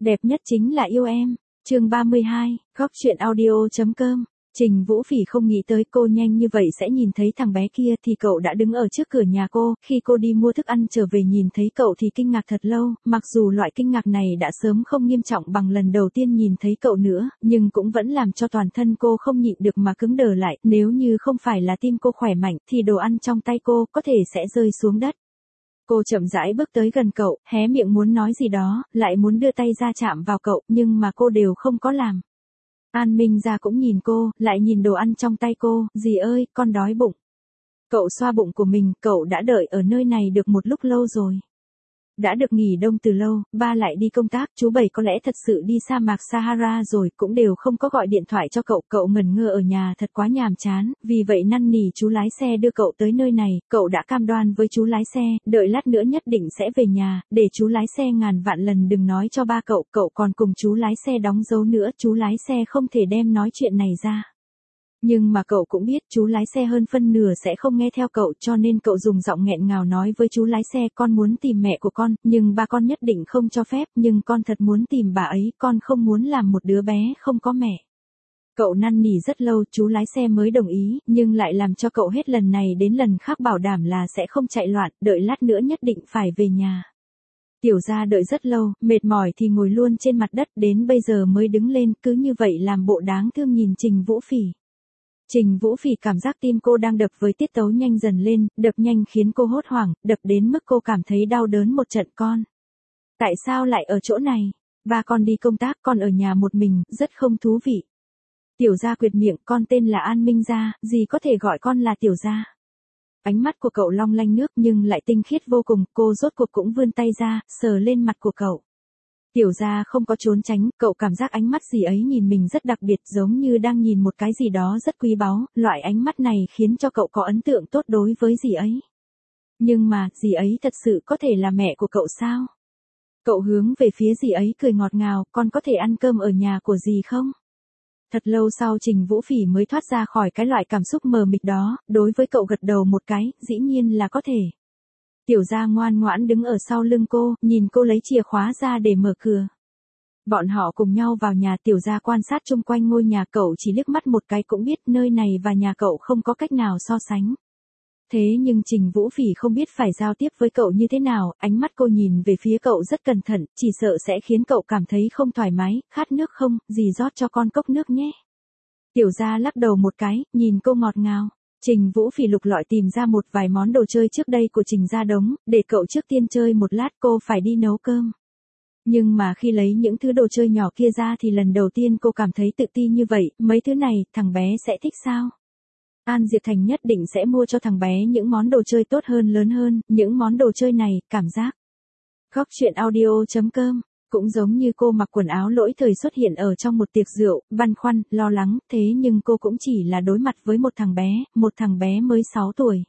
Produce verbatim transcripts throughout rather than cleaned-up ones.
Đẹp nhất chính là yêu em. Chương ba mươi hai, góc truyện audio chấm com. Trình Vũ Phỉ không nghĩ tới cô nhanh như vậy sẽ nhìn thấy thằng bé kia thì cậu đã đứng ở trước cửa nhà cô, khi cô đi mua thức ăn trở về nhìn thấy cậu thì kinh ngạc thật lâu, mặc dù loại kinh ngạc này đã sớm không nghiêm trọng bằng lần đầu tiên nhìn thấy cậu nữa, nhưng cũng vẫn làm cho toàn thân cô không nhịn được mà cứng đờ lại, nếu như không phải là tim cô khỏe mạnh thì đồ ăn trong tay cô có thể sẽ rơi xuống đất. Cô chậm rãi bước tới gần cậu, hé miệng muốn nói gì đó, lại muốn đưa tay ra chạm vào cậu, nhưng mà cô đều không có làm. An Minh Gia cũng nhìn cô, lại nhìn đồ ăn trong tay cô, dì ơi, con đói bụng. Cậu xoa bụng của mình, cậu đã đợi ở nơi này được một lúc lâu rồi. Đã được nghỉ đông từ lâu, ba lại đi công tác, chú Bảy có lẽ thật sự đi sa mạc Sahara rồi, cũng đều không có gọi điện thoại cho cậu, cậu ngẩn ngơ ở nhà thật quá nhàm chán, vì vậy năn nỉ chú lái xe đưa cậu tới nơi này, cậu đã cam đoan với chú lái xe, đợi lát nữa nhất định sẽ về nhà, để chú lái xe ngàn vạn lần đừng nói cho ba cậu, cậu còn cùng chú lái xe đóng dấu nữa, chú lái xe không thể đem nói chuyện này ra. Nhưng mà cậu cũng biết chú lái xe hơn phân nửa sẽ không nghe theo cậu, cho nên cậu dùng giọng nghẹn ngào nói với chú lái xe, con muốn tìm mẹ của con, nhưng ba con nhất định không cho phép, nhưng con thật muốn tìm bà ấy, con không muốn làm một đứa bé không có mẹ. Cậu năn nỉ rất lâu chú lái xe mới đồng ý, nhưng lại làm cho cậu hết lần này đến lần khác bảo đảm là sẽ không chạy loạn, đợi lát nữa nhất định phải về nhà. Tiểu gia đợi rất lâu, mệt mỏi thì ngồi luôn trên mặt đất, đến bây giờ mới đứng lên, cứ như vậy làm bộ đáng thương nhìn Trình Vũ Phỉ. Trình Vũ Phỉ cảm giác tim cô đang đập với tiết tấu nhanh dần lên, đập nhanh khiến cô hốt hoảng, đập đến mức cô cảm thấy đau đớn một trận. Con. Tại sao lại ở chỗ này? Ba con đi công tác, con ở nhà một mình, rất không thú vị. Tiểu gia quyệt miệng, con tên là An Minh Gia, dì có thể gọi con là Tiểu gia. Ánh mắt của cậu long lanh nước nhưng lại tinh khiết vô cùng, cô rốt cuộc cũng vươn tay ra, sờ lên mặt của cậu. Tiểu gia không có trốn tránh, cậu cảm giác ánh mắt dì ấy nhìn mình rất đặc biệt, giống như đang nhìn một cái gì đó rất quý báu, loại ánh mắt này khiến cho cậu có ấn tượng tốt đối với dì ấy. Nhưng mà, dì ấy thật sự có thể là mẹ của cậu sao? Cậu hướng về phía dì ấy cười ngọt ngào, con có thể ăn cơm ở nhà của dì không? Thật lâu sau Trình Vũ Phỉ mới thoát ra khỏi cái loại cảm xúc mờ mịt đó, đối với cậu gật đầu một cái, dĩ nhiên là có thể. Tiểu gia ngoan ngoãn đứng ở sau lưng cô, nhìn cô lấy chìa khóa ra để mở cửa. Bọn họ cùng nhau vào nhà, tiểu gia quan sát chung quanh ngôi nhà, cậu chỉ liếc mắt một cái cũng biết nơi này và nhà cậu không có cách nào so sánh. Thế nhưng Trình Vũ Phỉ không biết phải giao tiếp với cậu như thế nào, ánh mắt cô nhìn về phía cậu rất cẩn thận, chỉ sợ sẽ khiến cậu cảm thấy không thoải mái, khát nước không, dì rót cho con cốc nước nhé. Tiểu gia lắc đầu một cái, nhìn cô ngọt ngào. Trình Vũ Phỉ lục lọi tìm ra một vài món đồ chơi trước đây của Trình gia đống, để cậu trước tiên chơi một lát, cô phải đi nấu cơm. Nhưng mà khi lấy những thứ đồ chơi nhỏ kia ra thì lần đầu tiên cô cảm thấy tự ti như vậy, mấy thứ này, thằng bé sẽ thích sao? An Diệp Thành nhất định sẽ mua cho thằng bé những món đồ chơi tốt hơn lớn hơn, những món đồ chơi này, cảm giác. Góc truyện audio chấm com. Cũng giống như cô mặc quần áo lỗi thời xuất hiện ở trong một tiệc rượu, băn khoăn, lo lắng, thế nhưng cô cũng chỉ là đối mặt với một thằng bé, một thằng bé mới sáu tuổi.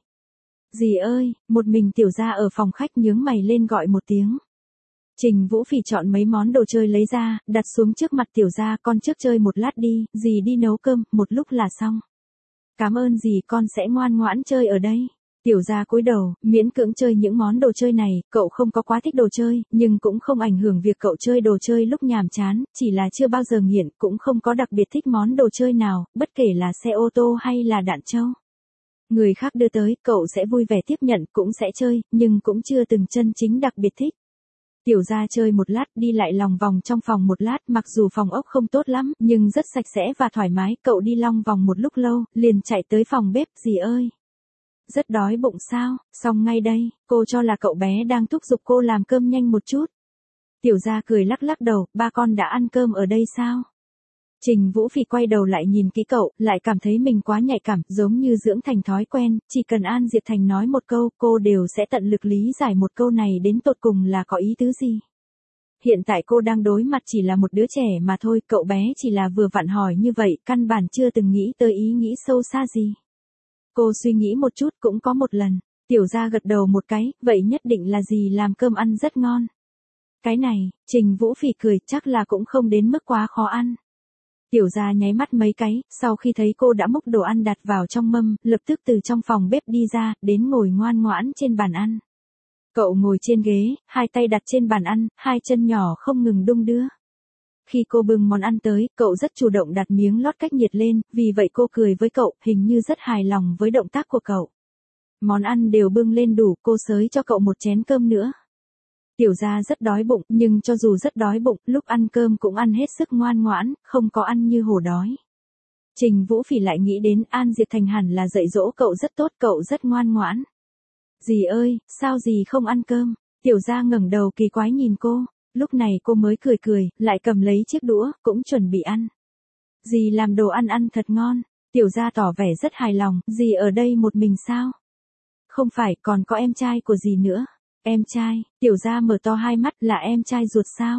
Dì ơi, một mình tiểu gia ở phòng khách nhướng mày lên gọi một tiếng. Trình Vũ Phỉ chọn mấy món đồ chơi lấy ra, đặt xuống trước mặt tiểu gia, con trước chơi một lát đi, dì đi nấu cơm, một lúc là xong. Cảm ơn dì, con sẽ ngoan ngoãn chơi ở đây. Tiểu gia cúi đầu, miễn cưỡng chơi những món đồ chơi này, cậu không có quá thích đồ chơi, nhưng cũng không ảnh hưởng việc cậu chơi đồ chơi lúc nhàm chán, chỉ là chưa bao giờ nghiện, cũng không có đặc biệt thích món đồ chơi nào, bất kể là xe ô tô hay là đạn trâu. Người khác đưa tới, cậu sẽ vui vẻ tiếp nhận, cũng sẽ chơi, nhưng cũng chưa từng chân chính đặc biệt thích. Tiểu gia chơi một lát, đi lại lòng vòng trong phòng một lát, mặc dù phòng ốc không tốt lắm, nhưng rất sạch sẽ và thoải mái, cậu đi long vòng một lúc lâu, liền chạy tới phòng bếp, dì ơi. Rất đói bụng sao, xong ngay đây, cô cho là cậu bé đang thúc giục cô làm cơm nhanh một chút. Tiểu gia cười lắc lắc đầu, ba con đã ăn cơm ở đây sao? Trình Vũ Phỉ quay đầu lại nhìn kỹ cậu, lại cảm thấy mình quá nhạy cảm, giống như dưỡng thành thói quen, chỉ cần An Diệp Thành nói một câu, cô đều sẽ tận lực lý giải một câu này đến tột cùng là có ý tứ gì. Hiện tại cô đang đối mặt chỉ là một đứa trẻ mà thôi, cậu bé chỉ là vừa vặn hỏi như vậy, căn bản chưa từng nghĩ tới ý nghĩ sâu xa gì. Cô suy nghĩ một chút cũng có một lần, tiểu gia gật đầu một cái, vậy nhất định là gì làm cơm ăn rất ngon. Cái này, Trình Vũ Phỉ cười, chắc là cũng không đến mức quá khó ăn. Tiểu gia nháy mắt mấy cái, sau khi thấy cô đã múc đồ ăn đặt vào trong mâm, lập tức từ trong phòng bếp đi ra, đến ngồi ngoan ngoãn trên bàn ăn. Cậu ngồi trên ghế, hai tay đặt trên bàn ăn, hai chân nhỏ không ngừng đung đưa. Khi cô bưng món ăn tới, cậu rất chủ động đặt miếng lót cách nhiệt lên, vì vậy cô cười với cậu, hình như rất hài lòng với động tác của cậu. Món ăn đều bưng lên đủ, cô xới cho cậu một chén cơm nữa. Tiểu Gia rất đói bụng, nhưng cho dù rất đói bụng, lúc ăn cơm cũng ăn hết sức ngoan ngoãn, không có ăn như hổ đói. Trình Vũ Phỉ lại nghĩ đến An Diệp Thành hẳn là dạy dỗ cậu rất tốt, cậu rất ngoan ngoãn. Dì ơi, sao dì không ăn cơm? Tiểu Gia ngẩng đầu kỳ quái nhìn cô, lúc này cô mới cười cười, lại cầm lấy chiếc đũa, cũng chuẩn bị ăn. Dì làm đồ ăn ăn thật ngon. Tiểu Gia tỏ vẻ rất hài lòng, dì ở đây một mình sao? Không phải, còn có em trai của dì nữa. Em trai? Tiểu Gia mở to hai mắt, là em trai ruột sao?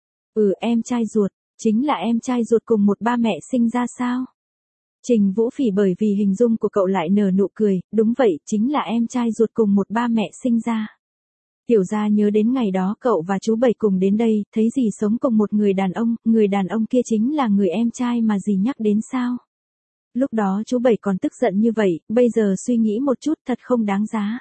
Ừ, em trai ruột, chính là em trai ruột cùng một ba mẹ sinh ra sao? Trình Vũ Phỉ bởi vì hình dung của cậu lại nở nụ cười, đúng vậy, chính là em trai ruột cùng một ba mẹ sinh ra. Tiểu Gia nhớ đến ngày đó cậu và chú Bảy cùng đến đây, thấy dì sống cùng một người đàn ông, người đàn ông kia chính là người em trai mà dì nhắc đến sao? Lúc đó chú Bảy còn tức giận như vậy, bây giờ suy nghĩ một chút thật không đáng giá.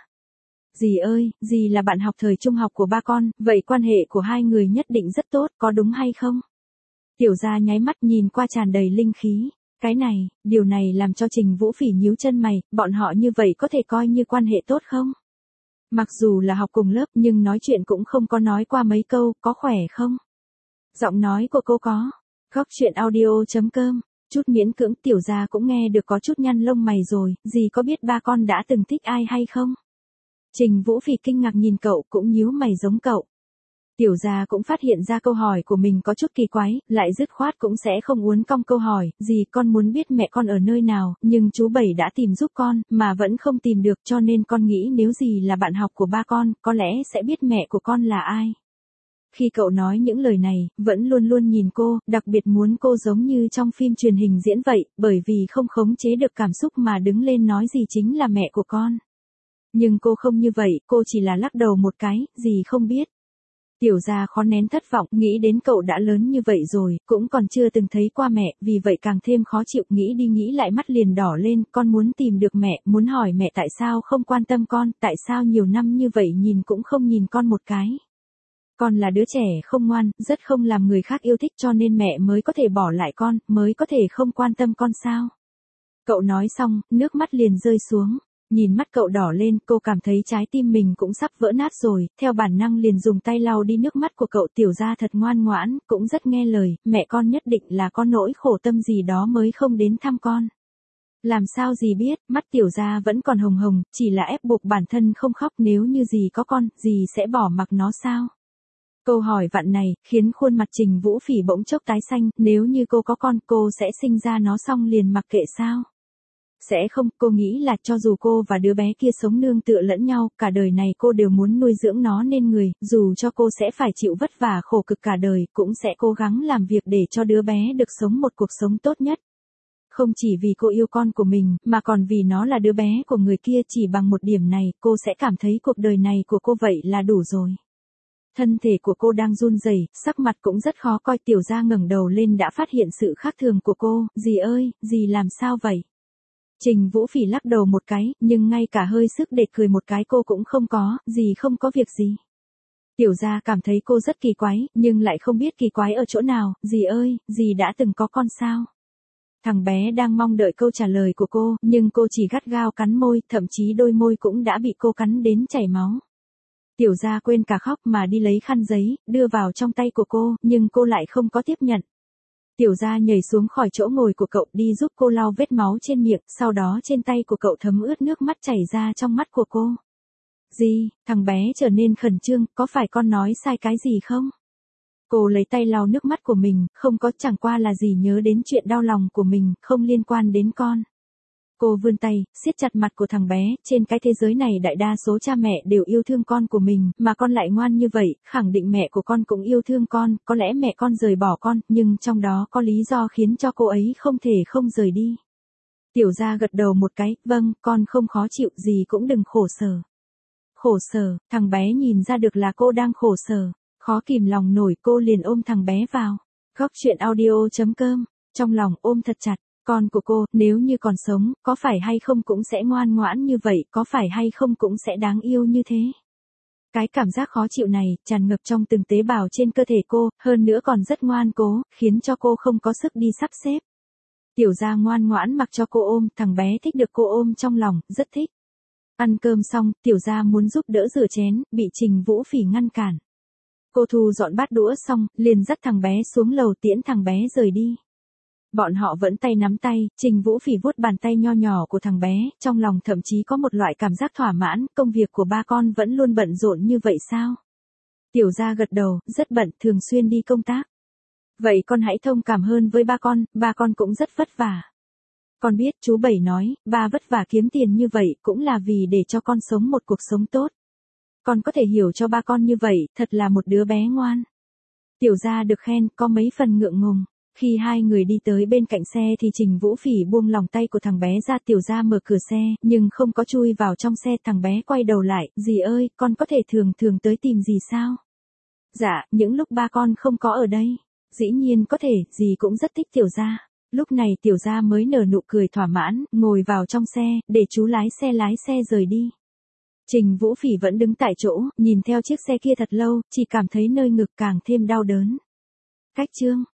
Dì ơi, dì là bạn học thời trung học của ba con, vậy quan hệ của hai người nhất định rất tốt, có đúng hay không? Tiểu Gia nháy mắt nhìn qua tràn đầy linh khí. Cái này, điều này làm cho Trình Vũ Phỉ nhíu chân mày, bọn họ như vậy có thể coi như quan hệ tốt không? Mặc dù là học cùng lớp nhưng nói chuyện cũng không có nói qua mấy câu, có khỏe không? Giọng nói của cô có. Góc chuyện audio chấm com, chút miễn cưỡng Tiểu Gia cũng nghe được có chút nhăn lông mày rồi, dì có biết ba con đã từng thích ai hay không? Trình Vũ Phỉ kinh ngạc nhìn cậu cũng nhíu mày giống cậu. Tiểu Gia cũng phát hiện ra câu hỏi của mình có chút kỳ quái, lại dứt khoát cũng sẽ không uốn cong câu hỏi, dì con muốn biết mẹ con ở nơi nào, nhưng chú Bảy đã tìm giúp con, mà vẫn không tìm được cho nên con nghĩ nếu dì là bạn học của ba con, có lẽ sẽ biết mẹ của con là ai. Khi cậu nói những lời này, vẫn luôn luôn nhìn cô, đặc biệt muốn cô giống như trong phim truyền hình diễn vậy, bởi vì không khống chế được cảm xúc mà đứng lên nói gì chính là mẹ của con. Nhưng cô không như vậy, cô chỉ là lắc đầu một cái, dì không biết. Tiểu Gia khó nén thất vọng, nghĩ đến cậu đã lớn như vậy rồi, cũng còn chưa từng thấy qua mẹ, vì vậy càng thêm khó chịu, nghĩ đi nghĩ lại mắt liền đỏ lên, con muốn tìm được mẹ, muốn hỏi mẹ tại sao không quan tâm con, tại sao nhiều năm như vậy nhìn cũng không nhìn con một cái. Con là đứa trẻ không ngoan, rất không làm người khác yêu thích cho nên mẹ mới có thể bỏ lại con, mới có thể không quan tâm con sao. Cậu nói xong, nước mắt liền rơi xuống. Nhìn mắt cậu đỏ lên, cô cảm thấy trái tim mình cũng sắp vỡ nát rồi, theo bản năng liền dùng tay lau đi nước mắt của cậu. Tiểu Gia thật ngoan ngoãn, cũng rất nghe lời, mẹ con nhất định là có nỗi khổ tâm gì đó mới không đến thăm con. Làm sao dì biết, mắt Tiểu Gia vẫn còn hồng hồng, chỉ là ép buộc bản thân không khóc, nếu như dì có con, dì sẽ bỏ mặc nó sao? Câu hỏi vặn này, khiến khuôn mặt Trình Vũ Phỉ bỗng chốc tái xanh, nếu như cô có con, cô sẽ sinh ra nó xong liền mặc kệ sao? Sẽ không, cô nghĩ là cho dù cô và đứa bé kia sống nương tựa lẫn nhau, cả đời này cô đều muốn nuôi dưỡng nó nên người, dù cho cô sẽ phải chịu vất vả khổ cực cả đời, cũng sẽ cố gắng làm việc để cho đứa bé được sống một cuộc sống tốt nhất. Không chỉ vì cô yêu con của mình, mà còn vì nó là đứa bé của người kia, chỉ bằng một điểm này, cô sẽ cảm thấy cuộc đời này của cô vậy là đủ rồi. Thân thể của cô đang run rẩy, sắc mặt cũng rất khó coi. Tiểu Gia ngẩng đầu lên đã phát hiện sự khác thường của cô, dì ơi, dì làm sao vậy? Trình Vũ Phỉ lắc đầu một cái, nhưng ngay cả hơi sức để cười một cái cô cũng không có, dì không có việc gì. Tiểu Gia cảm thấy cô rất kỳ quái, nhưng lại không biết kỳ quái ở chỗ nào, dì ơi, dì đã từng có con sao? Thằng bé đang mong đợi câu trả lời của cô, nhưng cô chỉ gắt gao cắn môi, thậm chí đôi môi cũng đã bị cô cắn đến chảy máu. Tiểu Gia quên cả khóc mà đi lấy khăn giấy, đưa vào trong tay của cô, nhưng cô lại không có tiếp nhận. Tiểu Gia nhảy xuống khỏi chỗ ngồi của cậu đi giúp cô lau vết máu trên miệng, sau đó trên tay của cậu thấm ướt nước mắt chảy ra trong mắt của cô. Gì, thằng bé trở nên khẩn trương, có phải con nói sai cái gì không? Cô lấy tay lau nước mắt của mình, không có, chẳng qua là gì nhớ đến chuyện đau lòng của mình, không liên quan đến con. Cô vươn tay, siết chặt mặt của thằng bé, trên cái thế giới này đại đa số cha mẹ đều yêu thương con của mình, mà con lại ngoan như vậy, khẳng định mẹ của con cũng yêu thương con, có lẽ mẹ con rời bỏ con, nhưng trong đó có lý do khiến cho cô ấy không thể không rời đi. Tiểu Gia gật đầu một cái, vâng, con không khó chịu, gì cũng đừng khổ sở. Khổ sở, thằng bé nhìn ra được là cô đang khổ sở, khó kìm lòng nổi, cô liền ôm thằng bé vào. Góc chuyện audio chấm com, trong lòng ôm thật chặt. Con của cô, nếu như còn sống, có phải hay không cũng sẽ ngoan ngoãn như vậy, có phải hay không cũng sẽ đáng yêu như thế. Cái cảm giác khó chịu này, tràn ngập trong từng tế bào trên cơ thể cô, hơn nữa còn rất ngoan cố, khiến cho cô không có sức đi sắp xếp. Tiểu gia ngoan ngoãn mặc cho cô ôm, thằng bé thích được cô ôm trong lòng, rất thích. Ăn cơm xong, tiểu gia muốn giúp đỡ rửa chén, bị Trình Vũ Phỉ ngăn cản. Cô thu dọn bát đũa xong, liền dắt thằng bé xuống lầu tiễn thằng bé rời đi. Bọn họ vẫn tay nắm tay, Trình Vũ Phỉ vuốt bàn tay nho nhỏ của thằng bé, trong lòng thậm chí có một loại cảm giác thỏa mãn, công việc của ba con vẫn luôn bận rộn như vậy sao? Tiểu gia gật đầu, rất bận, thường xuyên đi công tác. Vậy con hãy thông cảm hơn với ba con, ba con cũng rất vất vả. Con biết, chú Bảy nói, ba vất vả kiếm tiền như vậy cũng là vì để cho con sống một cuộc sống tốt. Con có thể hiểu cho ba con như vậy, thật là một đứa bé ngoan. Tiểu gia được khen, có mấy phần ngượng ngùng. Khi hai người đi tới bên cạnh xe thì Trình Vũ Phỉ buông lòng tay của thằng bé ra, tiểu gia mở cửa xe, nhưng không có chui vào trong xe. Thằng bé quay đầu lại, dì ơi, con có thể thường thường tới tìm dì sao? Dạ, những lúc ba con không có ở đây. Dĩ nhiên có thể, dì cũng rất thích tiểu gia. Lúc này tiểu gia mới nở nụ cười thỏa mãn, ngồi vào trong xe, để chú lái xe lái xe rời đi. Trình Vũ Phỉ vẫn đứng tại chỗ, nhìn theo chiếc xe kia thật lâu, chỉ cảm thấy nơi ngực càng thêm đau đớn. Cách chương